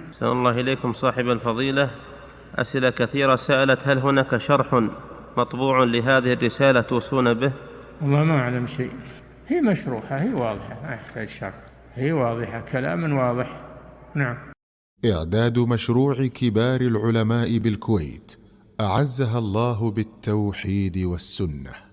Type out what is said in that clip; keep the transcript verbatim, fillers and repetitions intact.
أحسن الله إليكم صاحب الفضيلة. أسئلة كثيرة سألت: هل هناك شرح مطبوع لهذه الرسالة توصون به؟ والله ما أعلم شيء، هي مشروحة، هي واضحة، ما يحتاج شرح، هي واضحة، كلام واضح. نعم. إعداد مشروع كبار العلماء بالكويت أعزها الله بالتوحيد والسنة.